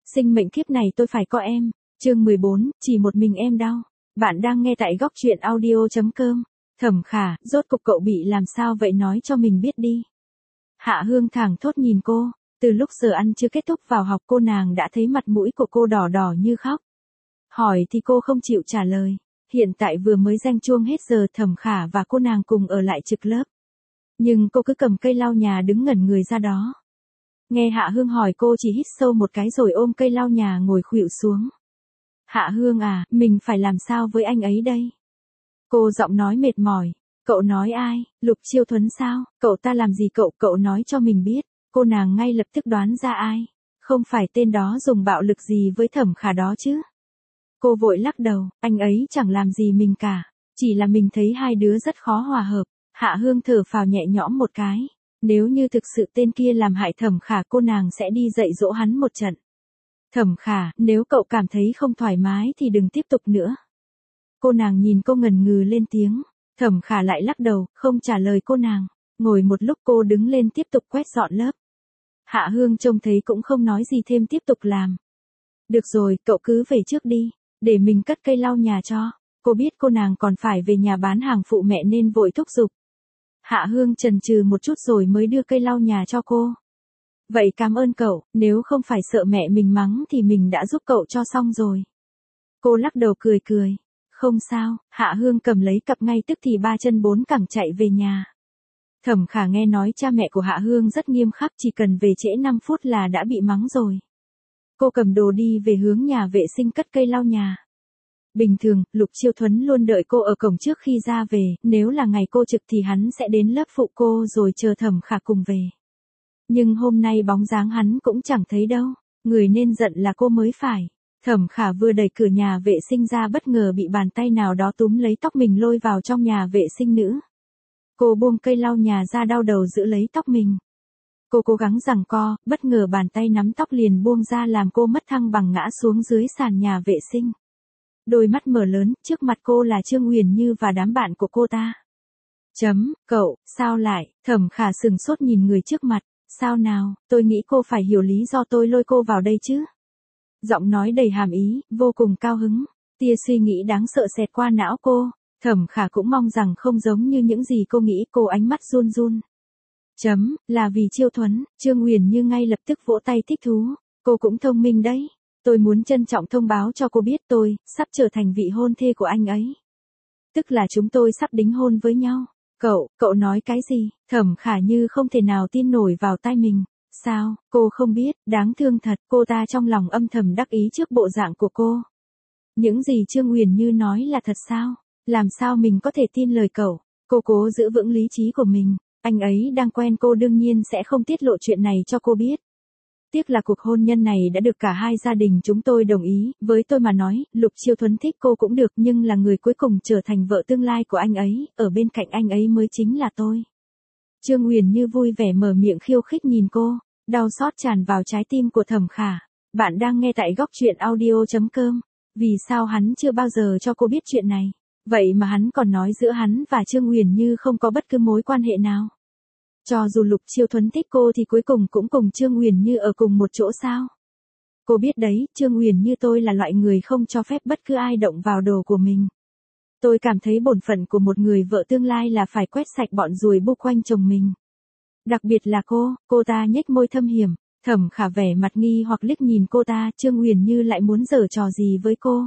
Sinh mệnh kiếp này tôi phải có em. Chương 14, chỉ một mình em đau. Bạn đang nghe tại góc truyện audio.com. Thẩm Khả, rốt cục cậu bị làm sao vậy, nói cho mình biết đi. Hạ Hương thẳng thốt nhìn cô, từ lúc giờ ăn chưa kết thúc vào học cô nàng đã thấy mặt mũi của cô đỏ đỏ như khóc. Hỏi thì cô không chịu trả lời, hiện tại vừa mới reng chuông hết giờ Thẩm Khả và cô nàng cùng ở lại trực lớp. Nhưng cô cứ cầm cây lau nhà đứng ngẩn người ra đó. Nghe Hạ Hương hỏi cô chỉ hít sâu một cái rồi ôm cây lau nhà ngồi khuỵu xuống. Hạ Hương à, mình phải làm sao với anh ấy đây? Cô giọng nói mệt mỏi. Cậu nói ai? Lục Chiêu Thuấn sao? Cậu ta làm gì cậu nói cho mình biết. Cô nàng ngay lập tức đoán ra ai. Không phải tên đó dùng bạo lực gì với Thẩm Khả đó chứ? Cô vội lắc đầu, anh ấy chẳng làm gì mình cả. Chỉ là mình thấy hai đứa rất khó hòa hợp. Hạ Hương thở phào nhẹ nhõm một cái. Nếu như thực sự tên kia làm hại Thẩm Khả cô nàng sẽ đi dạy dỗ hắn một trận. Thẩm Khả, nếu cậu cảm thấy không thoải mái thì đừng tiếp tục nữa. Cô nàng nhìn cô ngần ngừ lên tiếng. Thẩm Khả lại lắc đầu, không trả lời cô nàng. Ngồi một lúc cô đứng lên tiếp tục quét dọn lớp. Hạ Hương trông thấy cũng không nói gì thêm tiếp tục làm. Được rồi, cậu cứ về trước đi, để mình cất cây lau nhà cho. Cô biết cô nàng còn phải về nhà bán hàng phụ mẹ nên vội thúc giục. Hạ Hương chần chừ một chút rồi mới đưa cây lau nhà cho cô. Vậy cảm ơn cậu, nếu không phải sợ mẹ mình mắng thì mình đã giúp cậu cho xong rồi. Cô lắc đầu cười cười. Không sao, Hạ Hương cầm lấy cặp ngay tức thì ba chân bốn cẳng chạy về nhà. Thẩm Khả nghe nói cha mẹ của Hạ Hương rất nghiêm khắc, chỉ cần về trễ 5 phút là đã bị mắng rồi. Cô cầm đồ đi về hướng nhà vệ sinh cất cây lau nhà. Bình thường, Lục Chiêu Thuấn luôn đợi cô ở cổng trước khi ra về, nếu là ngày cô trực thì hắn sẽ đến lớp phụ cô rồi chờ Thẩm Khả cùng về. Nhưng hôm nay bóng dáng hắn cũng chẳng thấy đâu, người nên giận là cô mới phải. Thẩm Khả vừa đẩy cửa nhà vệ sinh ra bất ngờ bị bàn tay nào đó túm lấy tóc mình lôi vào trong nhà vệ sinh nữ. Cô buông cây lau nhà ra đau đầu giữ lấy tóc mình. Cô cố gắng giằng co, bất ngờ bàn tay nắm tóc liền buông ra làm cô mất thăng bằng ngã xuống dưới sàn nhà vệ sinh. Đôi mắt mở lớn, trước mặt cô là Trương Uyển Như và đám bạn của cô ta. Cậu, sao lại? Thẩm Khả sừng sốt nhìn người trước mặt. Sao nào, tôi nghĩ cô phải hiểu lý do tôi lôi cô vào đây chứ. Giọng nói đầy hàm ý, vô cùng cao hứng. Tia suy nghĩ đáng sợ xẹt qua não cô. Thẩm Khả cũng mong rằng không giống như những gì cô nghĩ, cô ánh mắt run run. Là vì Chiêu Thuấn, Trương Uyển Như ngay lập tức vỗ tay thích thú. Cô cũng thông minh đấy. Tôi muốn trân trọng thông báo cho cô biết tôi sắp trở thành vị hôn thê của anh ấy. Tức là chúng tôi sắp đính hôn với nhau. Cậu nói cái gì? Thẩm Khả như không thể nào tin nổi vào tai mình. Sao, cô không biết, đáng thương thật, cô ta trong lòng âm thầm đắc ý trước bộ dạng của cô. Những gì Trương Uyển Như nói là thật sao? Làm sao mình có thể tin lời cậu? Cô cố giữ vững lý trí của mình. Anh ấy đang quen cô đương nhiên sẽ không tiết lộ chuyện này cho cô biết. Tiếc là cuộc hôn nhân này đã được cả hai gia đình chúng tôi đồng ý, với tôi mà nói, Lục Chiêu Thuấn thích cô cũng được nhưng là người cuối cùng trở thành vợ tương lai của anh ấy, ở bên cạnh anh ấy mới chính là tôi. Trương Uyển Như vui vẻ mở miệng khiêu khích nhìn cô, đau xót tràn vào trái tim của Thẩm Khả. Bạn đang nghe tại góc truyện audio.com. Vì sao hắn chưa bao giờ cho cô biết chuyện này? Vậy mà hắn còn nói giữa hắn và Trương Uyển Như không có bất cứ mối quan hệ nào. Cho dù Lục Chiêu Thuấn thích cô thì cuối cùng cũng cùng Trương Uyển Như ở cùng một chỗ sao? Cô biết đấy, Trương Uyển Như tôi là loại người không cho phép bất cứ ai động vào đồ của mình. Tôi cảm thấy bổn phận của một người vợ tương lai là phải quét sạch bọn ruồi bu quanh chồng mình. Đặc biệt là cô ta nhếch môi thâm hiểm. Thẩm Khả vẻ mặt nghi hoặc liếc nhìn cô ta, Trương Uyển Như lại muốn giở trò gì với cô.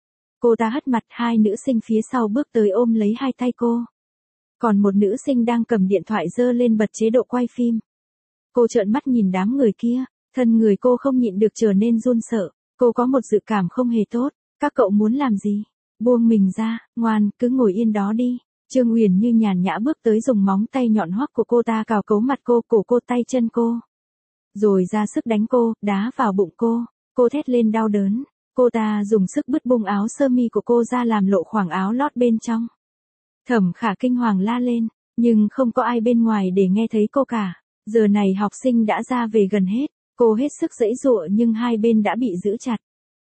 Cô ta hất mặt, hai nữ sinh phía sau bước tới ôm lấy hai tay cô. Còn một nữ sinh đang cầm điện thoại giơ lên bật chế độ quay phim. Cô trợn mắt nhìn đám người kia, thân người cô không nhịn được trở nên run sợ. Cô có một dự cảm không hề tốt. Các cậu muốn làm gì? Buông mình ra, ngoan, cứ ngồi yên đó đi. Trương Uyển Như nhàn nhã bước tới dùng móng tay nhọn hoắt của cô ta cào cấu mặt cô, cổ cô, tay chân cô. Rồi ra sức đánh cô, đá vào bụng cô. Cô thét lên đau đớn. Cô ta dùng sức bứt bung áo sơ mi của cô ra làm lộ khoảng áo lót bên trong. Thẩm Khả kinh hoàng la lên, nhưng không có ai bên ngoài để nghe thấy cô cả. Giờ này học sinh đã ra về gần hết, cô hết sức giãy giụa nhưng hai bên đã bị giữ chặt.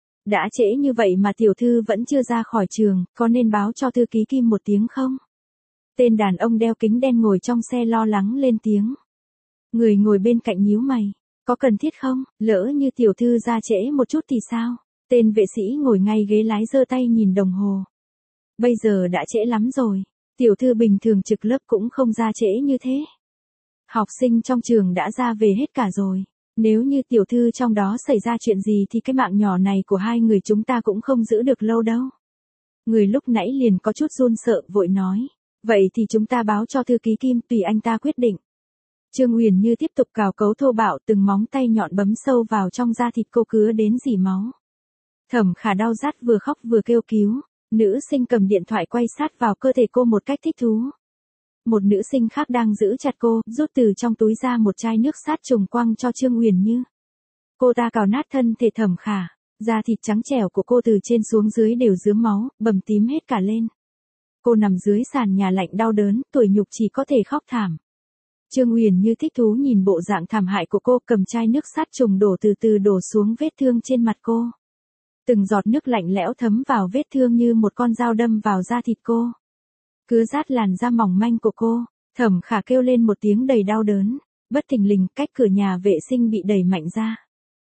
Đã trễ như vậy mà tiểu thư vẫn chưa ra khỏi trường, có nên báo cho thư ký Kim một tiếng không? Tên đàn ông đeo kính đen ngồi trong xe lo lắng lên tiếng. Người ngồi bên cạnh nhíu mày, Có cần thiết không? Lỡ như tiểu thư ra trễ một chút thì sao? Tên vệ sĩ ngồi ngay ghế lái giơ tay nhìn đồng hồ. Bây giờ đã trễ lắm rồi. Tiểu thư bình thường trực lớp cũng không ra trễ như thế. Học sinh trong trường đã ra về hết cả rồi. Nếu như tiểu thư trong đó xảy ra chuyện gì thì cái mạng nhỏ này của hai người chúng ta cũng không giữ được lâu đâu. Người lúc nãy liền có chút run sợ vội nói. Vậy thì chúng ta báo cho thư ký Kim tùy anh ta quyết định. Trương Uyển Như tiếp tục cào cấu thô bạo từng móng tay nhọn bấm sâu vào trong da thịt cô cứa đến rỉ máu. Thẩm Khả đau rát vừa khóc vừa kêu cứu. Nữ sinh cầm điện thoại quay sát vào cơ thể cô một cách thích thú. Một nữ sinh khác đang giữ chặt cô, rút từ trong túi ra một chai nước sát trùng quăng cho Trương Uyển Như. Cô ta cào nát thân thể Thẩm Khả, da thịt trắng trẻo của cô từ trên xuống dưới đều rướm máu, bầm tím hết cả lên. Cô nằm dưới sàn nhà lạnh đau đớn, tuổi nhục chỉ có thể khóc thảm. Trương Uyển Như thích thú nhìn bộ dạng thảm hại của cô, cầm chai nước sát trùng đổ từ từ đổ xuống vết thương trên mặt cô. Từng giọt nước lạnh lẽo thấm vào vết thương như một con dao đâm vào da thịt cô. Cứa rát làn da mỏng manh của cô, Thẩm Khả kêu lên một tiếng đầy đau đớn. Bất thình lình, cách cửa nhà vệ sinh bị đẩy mạnh ra.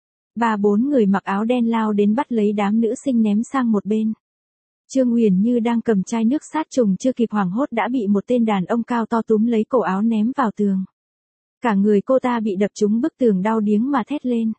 3-4 người mặc áo đen lao đến bắt lấy đám nữ sinh ném sang một bên. Trương Uyển Như đang cầm chai nước sát trùng chưa kịp hoảng hốt đã bị một tên đàn ông cao to túm lấy cổ áo ném vào tường. Cả người cô ta bị đập trúng bức tường đau điếng mà thét lên.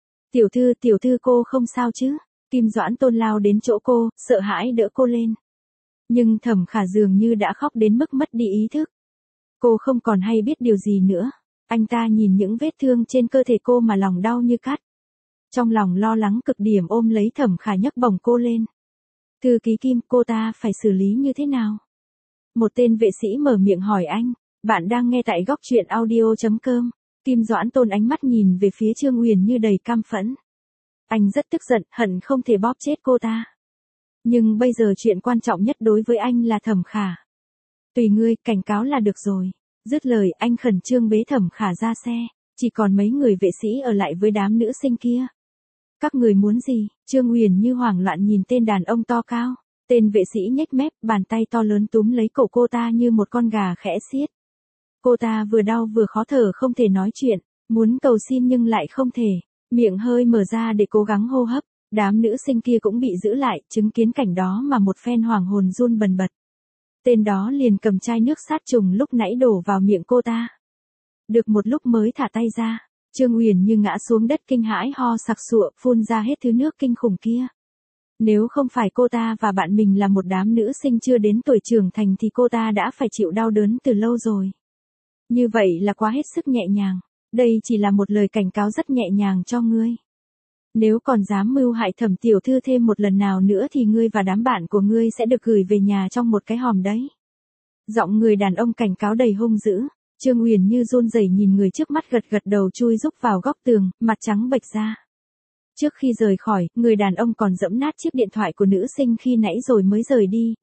Tiểu thư cô không sao chứ? Kim Doãn Tôn lao đến chỗ cô, sợ hãi đỡ cô lên. Nhưng Thẩm Khả dường như đã khóc đến mức mất đi ý thức. Cô không còn hay biết điều gì nữa. Anh ta nhìn những vết thương trên cơ thể cô mà lòng đau như cắt. Trong lòng lo lắng cực điểm ôm lấy Thẩm Khả nhấc bổng cô lên. Thư ký Kim, cô ta phải xử lý như thế nào? Một tên vệ sĩ mở miệng hỏi anh. Bạn đang nghe tại góc truyện audio.com. Kim Doãn Tôn ánh mắt nhìn về phía Trương Uyển Như đầy căm phẫn. Anh rất tức giận, hận không thể bóp chết cô ta. Nhưng bây giờ chuyện quan trọng nhất đối với anh là Thẩm Khả. Tùy ngươi, cảnh cáo là được rồi. Dứt lời, anh khẩn trương bế Thẩm Khả ra xe. Chỉ còn mấy người vệ sĩ ở lại với đám nữ sinh kia. Các người muốn gì? Trương Uyển Như hoảng loạn nhìn tên đàn ông to cao. Tên vệ sĩ nhếch mép, bàn tay to lớn túm lấy cổ cô ta như một con gà khẽ xiết. Cô ta vừa đau vừa khó thở không thể nói chuyện, muốn cầu xin nhưng lại không thể. Miệng hơi mở ra để cố gắng hô hấp. Đám nữ sinh kia cũng bị giữ lại, chứng kiến cảnh đó mà một phen hoàng hồn run bần bật. Tên đó liền cầm chai nước sát trùng lúc nãy đổ vào miệng cô ta. Được một lúc mới thả tay ra, Trương Uyển Như ngã xuống đất kinh hãi ho sặc sụa, phun ra hết thứ nước kinh khủng kia. Nếu không phải cô ta và bạn mình là một đám nữ sinh chưa đến tuổi trưởng thành thì cô ta đã phải chịu đau đớn từ lâu rồi. Như vậy là quá hết sức nhẹ nhàng. Đây chỉ là một lời cảnh cáo rất nhẹ nhàng cho ngươi. Nếu còn dám mưu hại Thẩm tiểu thư thêm một lần nào nữa thì ngươi và đám bạn của ngươi sẽ được gửi về nhà trong một cái hòm đấy. Giọng người đàn ông cảnh cáo đầy hung dữ. Trương Uyển Như run rẩy nhìn người trước mắt gật gật đầu chui rúc vào góc tường, mặt trắng bệch ra. Trước khi rời khỏi, người đàn ông còn giẫm nát chiếc điện thoại của nữ sinh khi nãy rồi mới rời đi.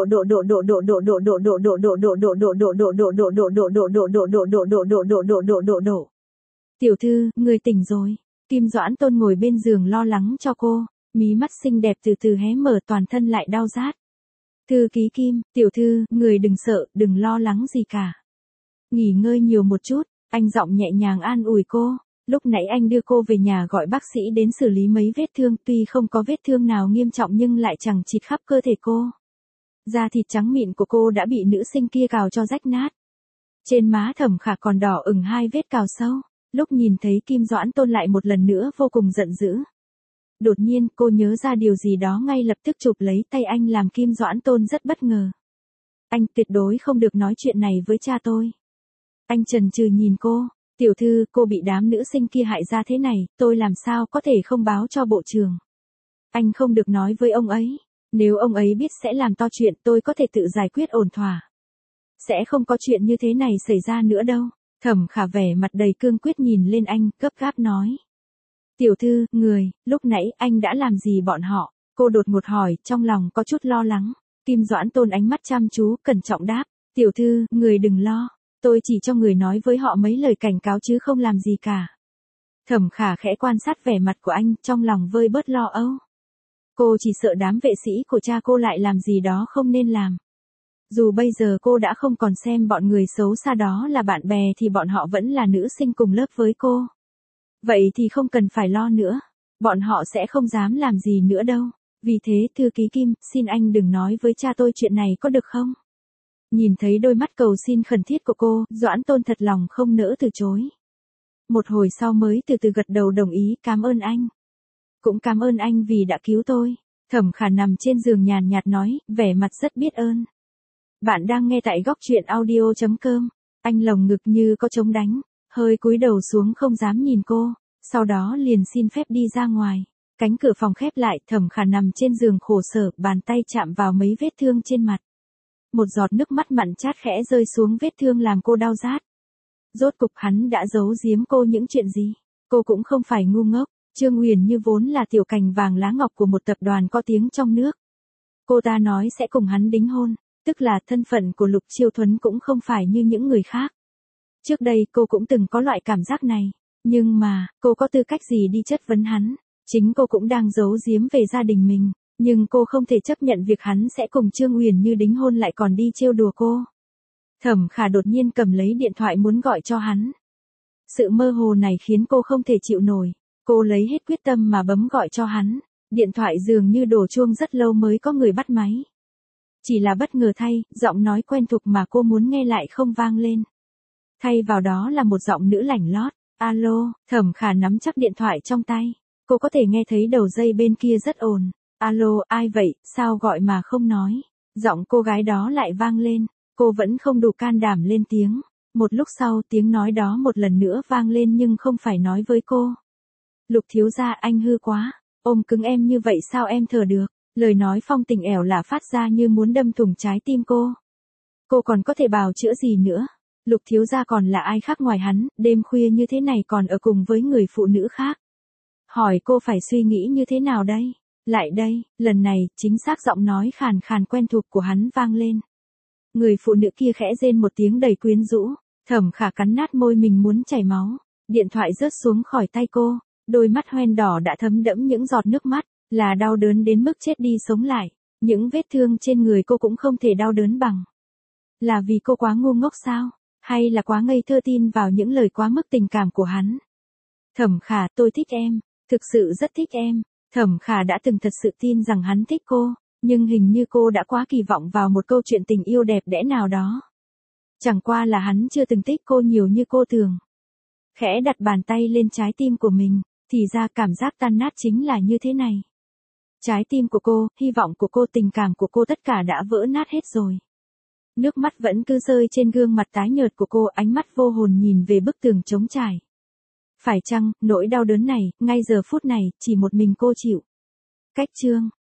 Tiểu thư, người tỉnh rồi. Kim Doãn Tôn ngồi bên giường lo lắng cho cô, mí mắt xinh đẹp từ từ hé mở, toàn thân lại đau rát. Thư ký Kim, tiểu thư, người đừng sợ, đừng lo lắng gì cả. Nghỉ ngơi nhiều một chút, anh giọng nhẹ nhàng an ủi cô. Lúc nãy anh đưa cô về nhà gọi bác sĩ đến xử lý mấy vết thương, tuy không có vết thương nào nghiêm trọng nhưng lại chằng chịt khắp cơ thể cô. Da thịt trắng mịn của cô đã bị nữ sinh kia cào cho rách nát. Trên má Thẩm Khả còn đỏ ửng 2 vết cào sâu. Lúc nhìn thấy Kim Doãn Tôn lại một lần nữa vô cùng giận dữ. Đột nhiên cô nhớ ra điều gì đó ngay lập tức chụp lấy tay anh làm Kim Doãn Tôn rất bất ngờ. Anh tuyệt đối không được nói chuyện này với cha tôi. Anh chần chừ nhìn cô. Tiểu thư, cô bị đám nữ sinh kia hại ra thế này, tôi làm sao có thể không báo cho bộ trưởng. Anh không được nói với ông ấy. Nếu ông ấy biết sẽ làm to chuyện, tôi có thể tự giải quyết ổn thỏa. Sẽ không có chuyện như thế này xảy ra nữa đâu. Thẩm Khả vẻ mặt đầy cương quyết nhìn lên anh, gấp gáp nói. Tiểu thư, lúc nãy anh đã làm gì bọn họ? Cô đột ngột hỏi, trong lòng có chút lo lắng. Kim Doãn Tôn ánh mắt chăm chú, cẩn trọng đáp. Tiểu thư, người đừng lo. Tôi chỉ cho người nói với họ mấy lời cảnh cáo chứ không làm gì cả. Thẩm Khả khẽ quan sát vẻ mặt của anh, trong lòng vơi bớt lo âu. Cô chỉ sợ đám vệ sĩ của cha cô lại làm gì đó không nên làm. Dù bây giờ cô đã không còn xem bọn người xấu xa đó là bạn bè thì bọn họ vẫn là nữ sinh cùng lớp với cô. Vậy thì không cần phải lo nữa. Bọn họ sẽ không dám làm gì nữa đâu. Vì thế thư ký Kim, xin anh đừng nói với cha tôi chuyện này có được không? Nhìn thấy đôi mắt cầu xin khẩn thiết của cô, Doãn Tôn thật lòng không nỡ từ chối. Một hồi sau mới từ từ gật đầu đồng ý, cảm ơn anh. Cũng cảm ơn anh vì đã cứu tôi. Thẩm Khả nằm trên giường nhàn nhạt nói, vẻ mặt rất biết ơn. Bạn đang nghe tại góc truyện audio.com. Anh lồng ngực như có trống đánh, hơi cúi đầu xuống không dám nhìn cô, sau đó liền xin phép đi ra ngoài. Cánh cửa phòng khép lại, Thẩm Khả nằm trên giường khổ sở, bàn tay chạm vào mấy vết thương trên mặt. Một giọt nước mắt mặn chát khẽ rơi xuống vết thương làm cô đau rát. Rốt cục hắn đã giấu giếm cô những chuyện gì? Cô cũng không phải ngu ngốc, Trương Uyển Như vốn là tiểu cành vàng lá ngọc của một tập đoàn có tiếng trong nước. Cô ta nói sẽ cùng hắn đính hôn, tức là thân phận của Lục Chiêu Thuấn cũng không phải như những người khác. Trước đây cô cũng từng có loại cảm giác này, nhưng mà, cô có tư cách gì đi chất vấn hắn? Chính cô cũng đang giấu giếm về gia đình mình, nhưng cô không thể chấp nhận việc hắn sẽ cùng Trương Uyển Như đính hôn lại còn đi trêu đùa cô. Thẩm Khả đột nhiên cầm lấy điện thoại muốn gọi cho hắn. Sự mơ hồ này khiến cô không thể chịu nổi, cô lấy hết quyết tâm mà bấm gọi cho hắn, điện thoại dường như đổ chuông rất lâu mới có người bắt máy. Chỉ là bất ngờ thay, giọng nói quen thuộc mà cô muốn nghe lại không vang lên. Thay vào đó là một giọng nữ lảnh lót, alo, Thẩm Khả nắm chắc điện thoại trong tay. Cô có thể nghe thấy đầu dây bên kia rất ồn. Alo, ai vậy, sao gọi mà không nói? Giọng cô gái đó lại vang lên. Cô vẫn không đủ can đảm lên tiếng. Một lúc sau tiếng nói đó một lần nữa vang lên nhưng không phải nói với cô. Lục thiếu gia, anh hư quá. Ôm cứng em như vậy sao em thở được? Lời nói phong tình ẻo lả phát ra như muốn đâm thủng trái tim cô. Cô còn có thể bào chữa gì nữa? Lục thiếu gia còn là ai khác ngoài hắn, đêm khuya như thế này còn ở cùng với người phụ nữ khác. Hỏi cô phải suy nghĩ như thế nào đây? Lại đây, lần này, chính xác giọng nói khàn khàn quen thuộc của hắn vang lên. Người phụ nữ kia khẽ rên một tiếng đầy quyến rũ, Thẩm Khả cắn nát môi mình muốn chảy máu, điện thoại rớt xuống khỏi tay cô, đôi mắt hoen đỏ đã thấm đẫm những giọt nước mắt, là đau đớn đến mức chết đi sống lại, những vết thương trên người cô cũng không thể đau đớn bằng. Là vì cô quá ngu ngốc sao? Hay là quá ngây thơ tin vào những lời quá mức tình cảm của hắn? Thẩm Khả, tôi thích em, thực sự rất thích em. Thẩm Khả đã từng thật sự tin rằng hắn thích cô, nhưng hình như cô đã quá kỳ vọng vào một câu chuyện tình yêu đẹp đẽ nào đó. Chẳng qua là hắn chưa từng thích cô nhiều như cô tưởng. Khẽ đặt bàn tay lên trái tim của mình, thì ra cảm giác tan nát chính là như thế này. Trái tim của cô, hy vọng của cô, tình cảm của cô tất cả đã vỡ nát hết rồi. Nước mắt vẫn cứ rơi trên gương mặt tái nhợt của cô, ánh mắt vô hồn nhìn về bức tường trống trải. Phải chăng, nỗi đau đớn này, ngay giờ phút này, chỉ một mình cô chịu? Cách chương